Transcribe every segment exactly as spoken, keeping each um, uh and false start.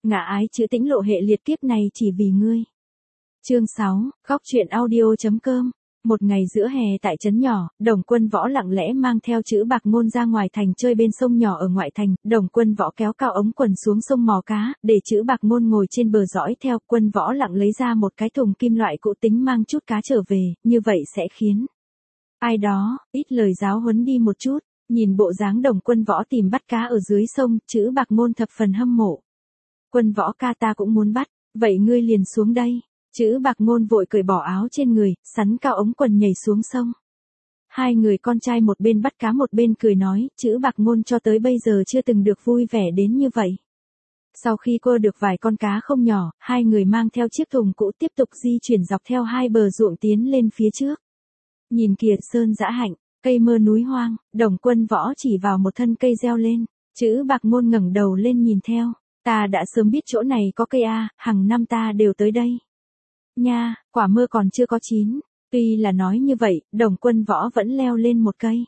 Ngã ái chữ tĩnh lộ hệ liệt kiếp này chỉ vì ngươi. Chương sáu, Góc truyện audio.com. Một ngày giữa hè tại trấn nhỏ, Đồng Quân Võ lặng lẽ mang theo chữ Bạc Ngôn ra ngoài thành chơi bên sông nhỏ ở ngoại thành. Đồng Quân Võ kéo cao ống quần xuống sông mò cá, để chữ Bạc Ngôn ngồi trên bờ dõi theo. Quân Võ lặng lấy ra một cái thùng kim loại cũ tính mang chút cá trở về, như vậy sẽ khiến ai đó ít lời giáo huấn đi một chút. Nhìn bộ dáng Đồng Quân Võ tìm bắt cá ở dưới sông, chữ Bạc Ngôn thập phần hâm mộ. Quân Võ ca, ta cũng muốn bắt, vậy ngươi liền xuống đây. Chữ Bạc Ngôn vội cởi bỏ áo trên người, sắn cao ống quần nhảy xuống sông. Hai người con trai một bên bắt cá một bên cười nói, chữ Bạc Ngôn cho tới bây giờ chưa từng được vui vẻ đến như vậy. Sau khi cô được vài con cá không nhỏ, hai người mang theo chiếc thùng cũ tiếp tục di chuyển dọc theo hai bờ ruộng tiến lên phía trước. Nhìn kìa, sơn dã hạnh, cây mơ núi hoang. Đồng Quân Võ chỉ vào một thân cây reo lên. Chữ Bạc Ngôn ngẩng đầu lên nhìn theo. Ta đã sớm biết chỗ này có cây a, hàng năm ta đều tới đây. Nha, quả mơ còn chưa có chín. Tuy là nói như vậy, Đồng Quân Võ vẫn leo lên một cây.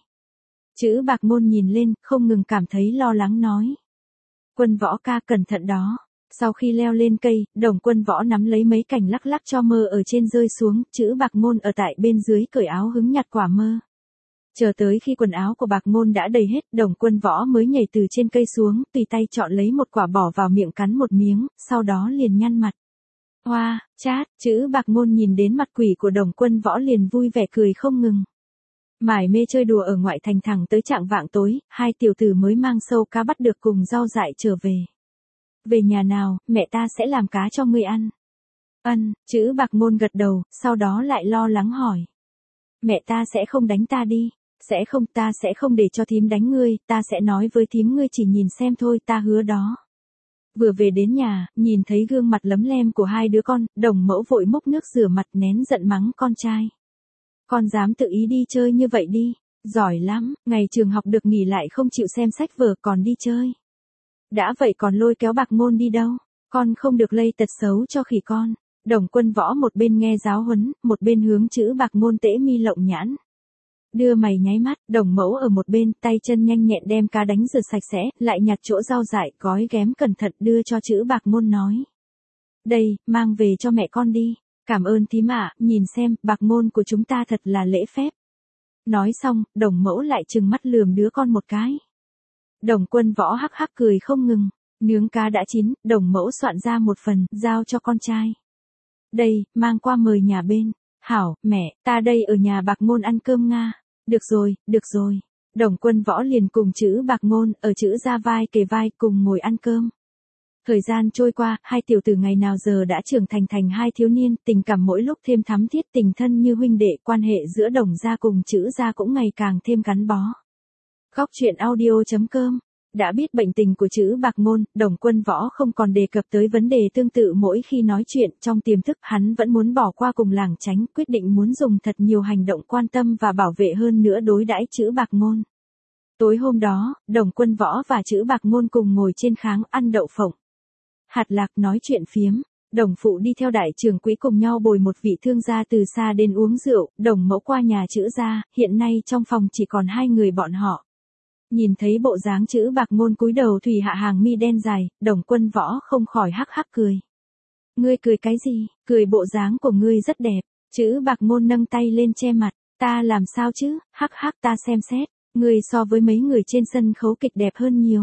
Chữ Bạc Ngôn nhìn lên, không ngừng cảm thấy lo lắng nói. Quân Võ ca, cẩn thận đó. Sau khi leo lên cây, Đồng Quân Võ nắm lấy mấy cành lắc lắc cho mơ ở trên rơi xuống. Chữ Bạc Ngôn ở tại bên dưới cởi áo hứng nhặt quả mơ. Chờ tới khi quần áo của Bạc Ngôn đã đầy hết, Đồng Quân Võ mới nhảy từ trên cây xuống, tùy tay chọn lấy một quả bỏ vào miệng cắn một miếng, sau đó liền nhăn mặt. Hoa, chát, chữ Bạc Ngôn nhìn đến mặt quỷ của Đồng Quân Võ liền vui vẻ cười không ngừng. Mải mê chơi đùa ở ngoại thành thẳng tới chạng vạng tối, hai tiểu tử mới mang sâu cá bắt được cùng rau dại trở về. Về nhà nào, mẹ ta sẽ làm cá cho ngươi ăn. Ân, chữ Bạc Ngôn gật đầu, sau đó lại lo lắng hỏi. Mẹ ta sẽ không đánh ta đi. Sẽ không, ta sẽ không để cho thím đánh ngươi, ta sẽ nói với thím ngươi chỉ nhìn xem thôi, ta hứa đó. Vừa về đến nhà, nhìn thấy gương mặt lấm lem của hai đứa con, Đồng Mẫu vội múc nước rửa mặt nén giận mắng con trai. Con dám tự ý đi chơi như vậy đi, giỏi lắm, ngày trường học được nghỉ lại không chịu xem sách vở còn đi chơi. Đã vậy còn lôi kéo Bạc Ngôn đi đâu, con không được lây tật xấu cho khỉ con. Đồng Quân Võ một bên nghe giáo huấn, một bên hướng chữ Bạc Ngôn tễ mi lộng nhãn. Đưa mày nháy mắt, Đồng Mẫu ở một bên, tay chân nhanh nhẹn đem cá đánh rửa sạch sẽ, lại nhặt chỗ rau dại, gói ghém cẩn thận đưa cho chữ Bạc Ngôn nói. Đây, mang về cho mẹ con đi, cảm ơn thím ạ, nhìn xem, Bạc Ngôn của chúng ta thật là lễ phép. Nói xong, Đồng Mẫu lại trừng mắt lườm đứa con một cái. Đồng Quân Võ hắc hắc cười không ngừng, nướng cá đã chín, Đồng Mẫu soạn ra một phần, giao cho con trai. Đây, mang qua mời nhà bên. Hảo, mẹ, ta đây ở nhà Bạc Ngôn ăn cơm Nga. Được rồi, được rồi. Đồng Quân Võ liền cùng chữ Bạc Ngôn ở chữ ra vai kề vai cùng ngồi ăn cơm. Thời gian trôi qua, hai tiểu tử ngày nào giờ đã trưởng thành thành hai thiếu niên, tình cảm mỗi lúc thêm thắm thiết, tình thân như huynh đệ, quan hệ giữa Đồng gia cùng chữ gia cũng ngày càng thêm gắn bó. Góc truyện audio.com. Đã biết bệnh tình của chữ Bạc Ngôn, Đồng Quân Võ không còn đề cập tới vấn đề tương tự mỗi khi nói chuyện, trong tiềm thức hắn vẫn muốn bỏ qua cùng lảng tránh, quyết định muốn dùng thật nhiều hành động quan tâm và bảo vệ hơn nữa đối đãi chữ Bạc Ngôn. Tối hôm đó, Đồng Quân Võ và chữ Bạc Ngôn cùng ngồi trên kháng ăn đậu phộng. Hạt lạc nói chuyện phiếm, Đồng phụ đi theo đại trưởng quỹ cùng nhau bồi một vị thương gia từ xa đến uống rượu, Đồng mẫu qua nhà chữ gia, hiện nay trong phòng chỉ còn hai người bọn họ. Nhìn thấy bộ dáng chữ Bạc Ngôn cúi đầu thủy hạ hàng mi đen dài, Đồng Quân Võ không khỏi hắc hắc cười. Ngươi cười cái gì, cười bộ dáng của ngươi rất đẹp. Chữ Bạc Ngôn nâng tay lên che mặt, ta làm sao chứ, hắc hắc ta xem xét, ngươi so với mấy người trên sân khấu kịch đẹp hơn nhiều.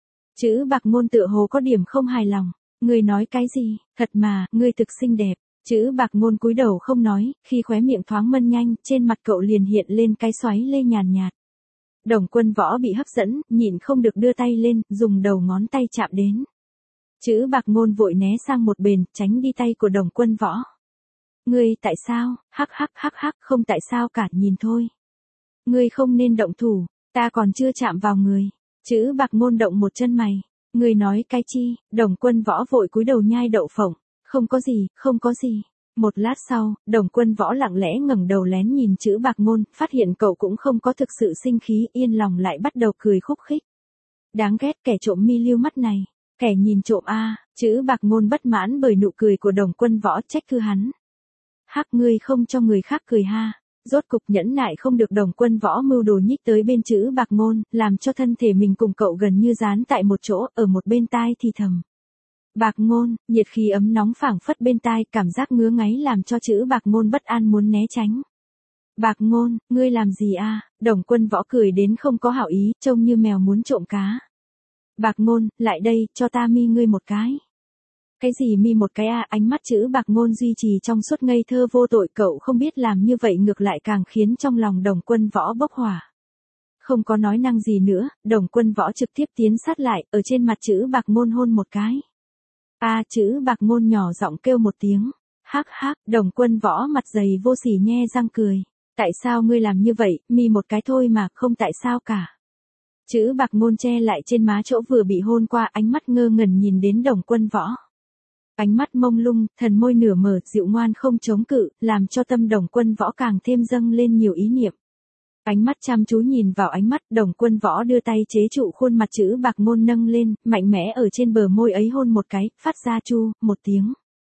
Chữ Bạc Ngôn tựa hồ có điểm không hài lòng, ngươi nói cái gì, thật mà, ngươi thực xinh đẹp. Chữ Bạc Ngôn cúi đầu không nói, khi khóe miệng thoáng mân nhanh, trên mặt cậu liền hiện lên cái xoáy lê nhàn nhạt. Đồng Quân Võ bị hấp dẫn, nhịn không được đưa tay lên, dùng đầu ngón tay chạm đến. Chữ Bạc Ngôn vội né sang một bên, tránh đi tay của Đồng Quân Võ. Ngươi tại sao, hắc hắc hắc hắc, không tại sao cả, nhìn thôi. Ngươi không nên động thủ, ta còn chưa chạm vào người. Chữ Bạc Ngôn động một chân mày. Ngươi nói cái chi, Đồng Quân Võ vội cúi đầu nhai đậu phộng. Không có gì, không có gì. Một lát sau, Đồng Quân Võ lặng lẽ ngẩng đầu lén nhìn chữ Bạc Ngôn, phát hiện cậu cũng không có thực sự sinh khí, yên lòng lại bắt đầu cười khúc khích. Đáng ghét kẻ trộm mi lưu mắt này, kẻ nhìn trộm a, chữ Bạc Ngôn bất mãn bởi nụ cười của Đồng Quân Võ trách cứ hắn. Hắc, ngươi không cho người khác cười ha. Rốt cục nhẫn nại không được, Đồng Quân Võ mưu đồ nhích tới bên chữ Bạc Ngôn, làm cho thân thể mình cùng cậu gần như dán tại một chỗ, ở một bên tai thì thầm. Bạc Ngôn, nhiệt khí ấm nóng phảng phất bên tai, cảm giác ngứa ngáy làm cho chữ Bạc Ngôn bất an muốn né tránh. Bạc Ngôn, ngươi làm gì a? Đồng Quân Võ cười đến không có hảo ý, trông như mèo muốn trộm cá. Bạc Ngôn, lại đây, cho ta mi ngươi một cái. Cái gì mi một cái a? Ánh mắt chữ Bạc Ngôn duy trì trong suốt ngây thơ vô tội, cậu không biết làm như vậy ngược lại càng khiến trong lòng Đồng Quân Võ bốc hỏa. Không có nói năng gì nữa, Đồng Quân Võ trực tiếp tiến sát lại, ở trên mặt chữ Bạc Ngôn hôn một cái. A, chữ Bạc Ngôn nhỏ giọng kêu một tiếng. Hắc hắc, Đồng Quân Võ mặt dày vô sỉ nhe răng cười. Tại sao ngươi làm như vậy, mi một cái thôi mà, không tại sao cả. Chữ Bạc Ngôn che lại trên má chỗ vừa bị hôn qua, ánh mắt ngơ ngẩn nhìn đến Đồng Quân Võ. Ánh mắt mông lung, thần môi nửa mở, dịu ngoan không chống cự, làm cho tâm Đồng Quân Võ càng thêm dâng lên nhiều ý niệm. Ánh mắt chăm chú nhìn vào ánh mắt, Đồng Quân Võ đưa tay chế trụ khuôn mặt chữ Bạc Ngôn nâng lên, mạnh mẽ ở trên bờ môi ấy hôn một cái, phát ra chu, một tiếng.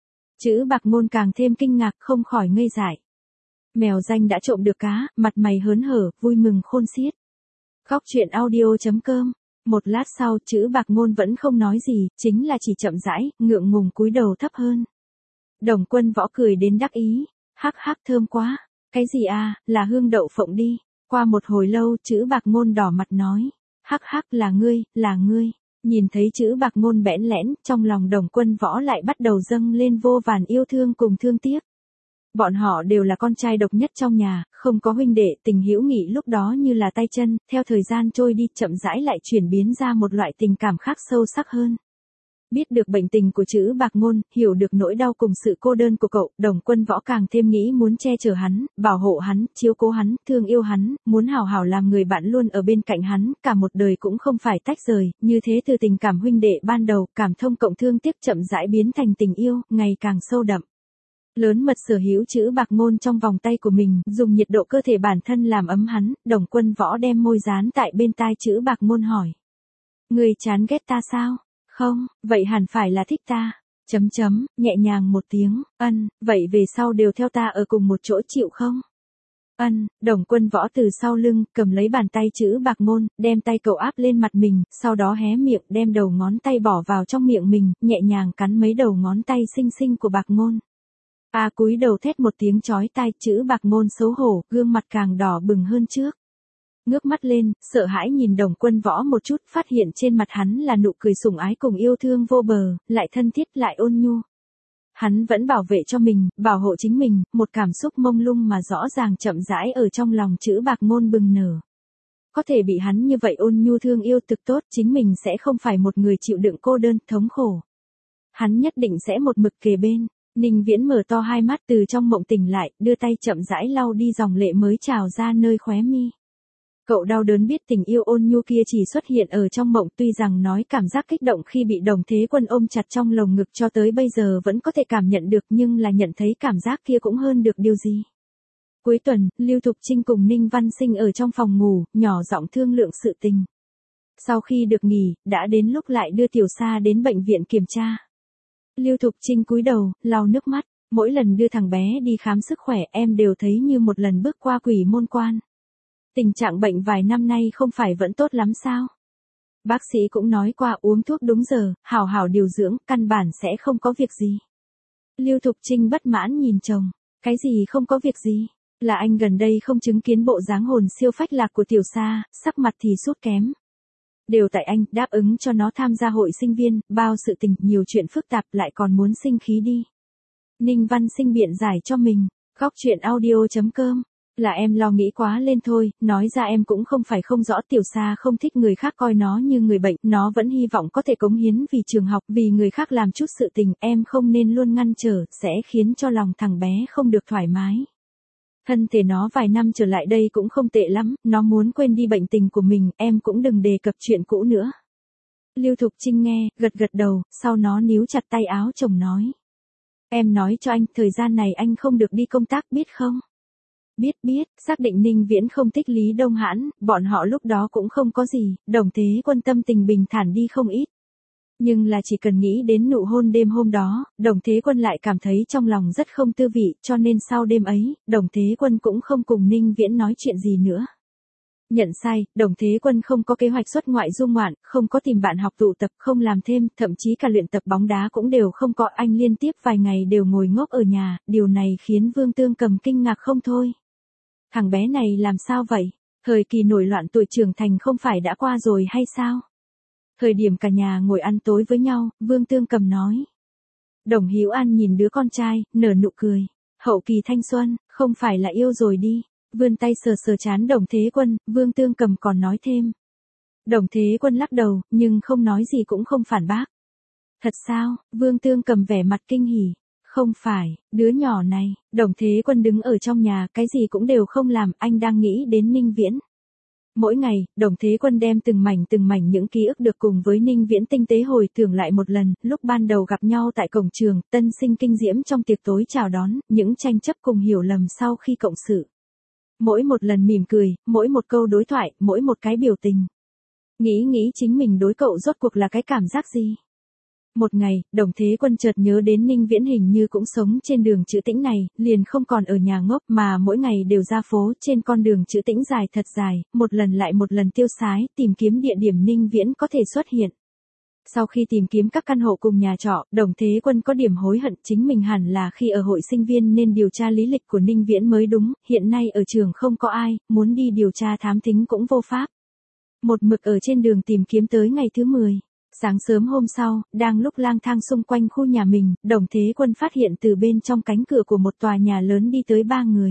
Chữ Bạc Ngôn càng thêm kinh ngạc, không khỏi ngây dại. Mèo danh đã trộm được cá, mặt mày hớn hở, vui mừng khôn xiết. Góc truyện audio chấm com. Một lát sau, chữ Bạc Ngôn vẫn không nói gì, chính là chỉ chậm rãi, ngượng ngùng cúi đầu thấp hơn. Đồng Quân Võ cười đến đắc ý. Hắc hắc thơm quá. Cái gì à, là hương đậu phộng đi. Qua một hồi lâu, chữ Bạc Ngôn đỏ mặt nói. Hắc hắc là ngươi, là ngươi. Nhìn thấy chữ Bạc Ngôn bẽn lẽn, trong lòng Đồng Quân Võ lại bắt đầu dâng lên vô vàn yêu thương cùng thương tiếc. Bọn họ đều là con trai độc nhất trong nhà, không có huynh đệ, tình hữu nghị lúc đó như là tay chân, theo thời gian trôi đi, chậm rãi lại chuyển biến ra một loại tình cảm khác sâu sắc hơn. Biết được bệnh tình của chữ Bạc Ngôn, hiểu được nỗi đau cùng sự cô đơn của cậu, Đồng Quân Võ càng thêm nghĩ muốn che chở hắn, bảo hộ hắn, chiếu cố hắn, thương yêu hắn, muốn hảo hảo làm người bạn luôn ở bên cạnh hắn, cả một đời cũng không phải tách rời, như thế từ tình cảm huynh đệ ban đầu, cảm thông cộng thương tiếc chậm rãi biến thành tình yêu, ngày càng sâu đậm. Lớn mật sở hữu chữ Bạc Ngôn trong vòng tay của mình, dùng nhiệt độ cơ thể bản thân làm ấm hắn, Đồng Quân Võ đem môi dán tại bên tai chữ Bạc Ngôn hỏi. Người chán ghét ta sao? Không, vậy hẳn phải là thích ta. Chấm chấm, nhẹ nhàng một tiếng, ân, vậy về sau đều theo ta ở cùng một chỗ chịu không? Ân, Đồng Quân Võ từ sau lưng, cầm lấy bàn tay chữ Bạc Ngôn, đem tay cậu áp lên mặt mình, sau đó hé miệng, đem đầu ngón tay bỏ vào trong miệng mình, nhẹ nhàng cắn mấy đầu ngón tay xinh xinh của Bạc Ngôn. A cúi đầu thét một tiếng chói tai, chữ Bạc Ngôn xấu hổ, gương mặt càng đỏ bừng hơn trước. Ngước mắt lên, sợ hãi nhìn Đồng Quân Võ một chút, phát hiện trên mặt hắn là nụ cười sủng ái cùng yêu thương vô bờ, lại thân thiết lại ôn nhu. Hắn vẫn bảo vệ cho mình, bảo hộ chính mình, một cảm xúc mông lung mà rõ ràng chậm rãi ở trong lòng chữ Bạc Ngôn bừng nở. Có thể bị hắn như vậy ôn nhu thương yêu thực tốt, chính mình sẽ không phải một người chịu đựng cô đơn, thống khổ. Hắn nhất định sẽ một mực kề bên. Ninh Viễn mở to hai mắt từ trong mộng tỉnh lại, đưa tay chậm rãi lau đi dòng lệ mới trào ra nơi khóe mi. Cậu đau đớn biết tình yêu ôn nhu kia chỉ xuất hiện ở trong mộng, tuy rằng nói cảm giác kích động khi bị Đồng Thế Quân ôm chặt trong lồng ngực cho tới bây giờ vẫn có thể cảm nhận được, nhưng là nhận thấy cảm giác kia cũng hơn được điều gì. Cuối tuần, Lưu Thục Trinh cùng Ninh Văn Sinh ở trong phòng ngủ, nhỏ giọng thương lượng sự tình. Sau khi được nghỉ, đã đến lúc lại đưa Tiểu Sa đến bệnh viện kiểm tra. Lưu Thục Trinh cúi đầu, lau nước mắt, mỗi lần đưa thằng bé đi khám sức khỏe em đều thấy như một lần bước qua quỷ môn quan. Tình trạng bệnh vài năm nay không phải vẫn tốt lắm sao? Bác sĩ cũng nói qua uống thuốc đúng giờ, hảo hảo điều dưỡng, căn bản sẽ không có việc gì. Lưu Thục Trinh bất mãn nhìn chồng, cái gì không có việc gì? Là anh gần đây không chứng kiến bộ dáng hồn siêu phách lạc của Tiểu Sa, sắc mặt thì sút kém. Đều tại anh, đáp ứng cho nó tham gia hội sinh viên, bao sự tình, nhiều chuyện phức tạp lại còn muốn sinh khí đi. Ninh Văn Sinh biện giải cho mình, góc truyện audio chấm com. Là em lo nghĩ quá lên thôi, nói ra em cũng không phải không rõ, Tiểu Sa không thích người khác coi nó như người bệnh, nó vẫn hy vọng có thể cống hiến vì trường học, vì người khác làm chút sự tình, em không nên luôn ngăn trở, sẽ khiến cho lòng thằng bé không được thoải mái. Thân thể nó vài năm trở lại đây cũng không tệ lắm, nó muốn quên đi bệnh tình của mình, em cũng đừng đề cập chuyện cũ nữa. Lưu Thục Trinh nghe, gật gật đầu, sau nó níu chặt tay áo chồng nói. Em nói cho anh, thời gian này anh không được đi công tác biết không? Biết biết, xác định Ninh Viễn không thích Lý Đông Hãn, bọn họ lúc đó cũng không có gì, Đồng Thế Quân tâm tình bình thản đi không ít. Nhưng là chỉ cần nghĩ đến nụ hôn đêm hôm đó, Đồng Thế Quân lại cảm thấy trong lòng rất không tư vị, cho nên sau đêm ấy, Đồng Thế Quân cũng không cùng Ninh Viễn nói chuyện gì nữa. Nhận sai, Đồng Thế Quân không có kế hoạch xuất ngoại du ngoạn, không có tìm bạn học tụ tập, không làm thêm, thậm chí cả luyện tập bóng đá cũng đều không có. Anh liên tiếp vài ngày đều ngồi ngốc ở nhà, điều này khiến Vương Tương Cầm kinh ngạc không thôi. Thằng bé này làm sao vậy? Thời kỳ nổi loạn tuổi trưởng thành không phải đã qua rồi hay sao? Thời điểm cả nhà ngồi ăn tối với nhau, Vương Tương Cầm nói. Đồng Hữu An nhìn đứa con trai, nở nụ cười. Hậu kỳ thanh xuân, không phải là yêu rồi đi. Vươn tay sờ sờ trán Đồng Thế Quân, Vương Tương Cầm còn nói thêm. Đồng Thế Quân lắc đầu, nhưng không nói gì cũng không phản bác. Thật sao? Vương Tương Cầm vẻ mặt kinh hỉ. Không phải, đứa nhỏ này, Đồng Thế Quân đứng ở trong nhà, cái gì cũng đều không làm, anh đang nghĩ đến Ninh Viễn. Mỗi ngày, Đồng Thế Quân đem từng mảnh từng mảnh những ký ức được cùng với Ninh Viễn tinh tế hồi tưởng lại một lần, lúc ban đầu gặp nhau tại cổng trường, tân sinh kinh diễm trong tiệc tối chào đón, những tranh chấp cùng hiểu lầm sau khi cộng sự. Mỗi một lần mỉm cười, mỗi một câu đối thoại, mỗi một cái biểu tình. Nghĩ nghĩ chính mình đối cậu rốt cuộc là cái cảm giác gì? Một ngày, Đồng Thế Quân chợt nhớ đến Ninh Viễn hình như cũng sống trên đường Trữ Tĩnh này, liền không còn ở nhà ngốc mà mỗi ngày đều ra phố trên con đường Trữ Tĩnh dài thật dài, một lần lại một lần tiêu sái, tìm kiếm địa điểm Ninh Viễn có thể xuất hiện. Sau khi tìm kiếm các căn hộ cùng nhà trọ, Đồng Thế Quân có điểm hối hận chính mình hẳn là khi ở hội sinh viên nên điều tra lý lịch của Ninh Viễn mới đúng, hiện nay ở trường không có ai, muốn đi điều tra thám thính cũng vô pháp. Một mực ở trên đường tìm kiếm tới ngày thứ mười. Sáng sớm hôm sau, đang lúc lang thang xung quanh khu nhà mình, Đồng Thế Quân phát hiện từ bên trong cánh cửa của một tòa nhà lớn đi tới ba người.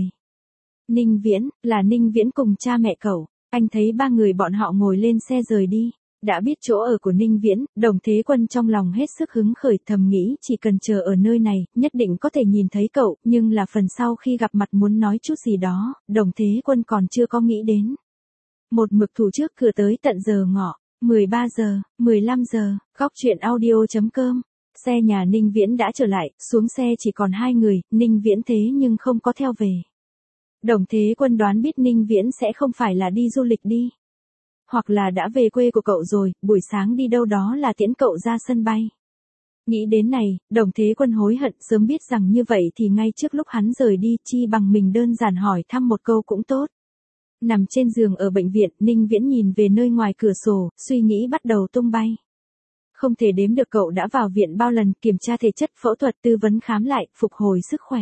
Ninh Viễn, là Ninh Viễn cùng cha mẹ cậu, anh thấy ba người bọn họ ngồi lên xe rời đi. Đã biết chỗ ở của Ninh Viễn, Đồng Thế Quân trong lòng hết sức hứng khởi thầm nghĩ chỉ cần chờ ở nơi này, nhất định có thể nhìn thấy cậu, nhưng là phần sau khi gặp mặt muốn nói chút gì đó, Đồng Thế Quân còn chưa có nghĩ đến. Một mực thủ trước cửa tới tận giờ ngọ. mười ba giờ, mười lăm giờ, góc truyện audio chấm com. Xe nhà Ninh Viễn đã trở lại, xuống xe chỉ còn hai người, Ninh Viễn thế nhưng không có theo về. Đồng Thế Quân đoán biết Ninh Viễn sẽ không phải là đi du lịch đi. Hoặc là đã về quê của cậu rồi, buổi sáng đi đâu đó là tiễn cậu ra sân bay. Nghĩ đến này, Đồng Thế Quân hối hận sớm biết rằng như vậy thì ngay trước lúc hắn rời đi chi bằng mình đơn giản hỏi thăm một câu cũng tốt. Nằm trên giường ở bệnh viện, Ninh Viễn nhìn về nơi ngoài cửa sổ, suy nghĩ bắt đầu tung bay. Không thể đếm được cậu đã vào viện bao lần, kiểm tra thể chất, phẫu thuật, tư vấn khám lại, phục hồi sức khỏe.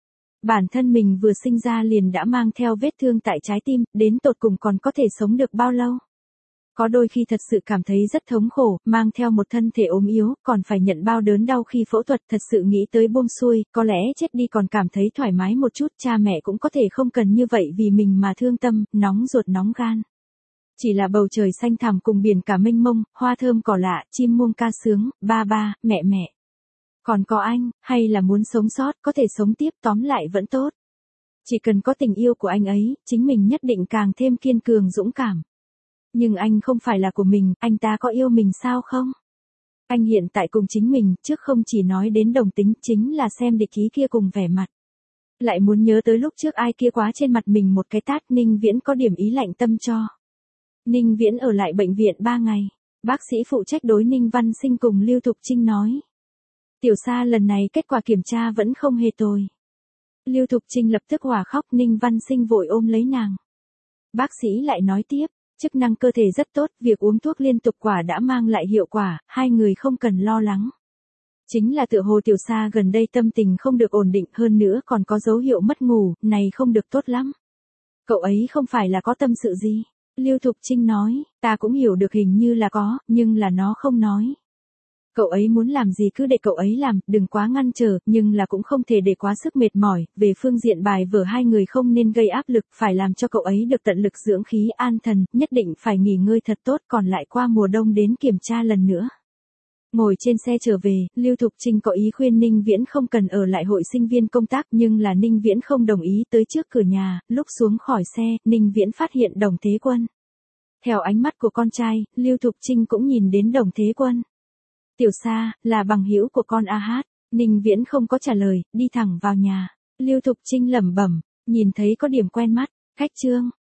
Bản thân mình vừa sinh ra liền đã mang theo vết thương tại trái tim, đến tột cùng còn có thể sống được bao lâu. Có đôi khi thật sự cảm thấy rất thống khổ, mang theo một thân thể ốm yếu, còn phải nhận bao đớn đau khi phẫu thuật, thật sự nghĩ tới buông xuôi, có lẽ chết đi còn cảm thấy thoải mái một chút, cha mẹ cũng có thể không cần như vậy vì mình mà thương tâm, nóng ruột nóng gan. Chỉ là bầu trời xanh thẳm cùng biển cả mênh mông, hoa thơm cỏ lạ, chim muông ca sướng, ba ba, mẹ mẹ. Còn có anh, hay là muốn sống sót, có thể sống tiếp, tóm lại vẫn tốt. Chỉ cần có tình yêu của anh ấy, chính mình nhất định càng thêm kiên cường dũng cảm. Nhưng anh không phải là của mình, anh ta có yêu mình sao không? Anh hiện tại cùng chính mình, trước không chỉ nói đến đồng tính, chính là xem địch ý kia cùng vẻ mặt. Lại muốn nhớ tới lúc trước ai kia quá trên mặt mình một cái tát, Ninh Viễn có điểm ý lạnh tâm cho. Ninh Viễn ở lại bệnh viện ba ngày. Bác sĩ phụ trách đối Ninh Văn Sinh cùng Lưu Thục Trinh nói. Tiểu Sa lần này kết quả kiểm tra vẫn không hề tồi. Lưu Thục Trinh lập tức hòa khóc, Ninh Văn Sinh vội ôm lấy nàng. Bác sĩ lại nói tiếp. Chức năng cơ thể rất tốt, việc uống thuốc liên tục quả đã mang lại hiệu quả, hai người không cần lo lắng. Chính là tựa hồ Tiểu Sa gần đây tâm tình không được ổn định, hơn nữa còn có dấu hiệu mất ngủ, này không được tốt lắm. Cậu ấy không phải là có tâm sự gì? Lưu Thục Trinh nói, ta cũng hiểu được hình như là có, nhưng là nó không nói. Cậu ấy muốn làm gì cứ để cậu ấy làm, đừng quá ngăn trở, nhưng là cũng không thể để quá sức mệt mỏi, về phương diện bài vở hai người không nên gây áp lực, phải làm cho cậu ấy được tận lực dưỡng khí an thần, nhất định phải nghỉ ngơi thật tốt, còn lại qua mùa đông đến kiểm tra lần nữa. Ngồi trên xe trở về, Lưu Thục Trinh có ý khuyên Ninh Viễn không cần ở lại hội sinh viên công tác, nhưng là Ninh Viễn không đồng ý. Tới trước cửa nhà, lúc xuống khỏi xe, Ninh Viễn phát hiện Đồng Thế Quân. Theo ánh mắt của con trai, Lưu Thục Trinh cũng nhìn đến Đồng Thế Quân. Tiểu Sa, là bằng hữu của con a hát. Ninh Viễn không có trả lời, đi thẳng vào nhà. Lưu Thục Trinh lẩm bẩm, nhìn thấy có điểm quen mắt, khách Trương,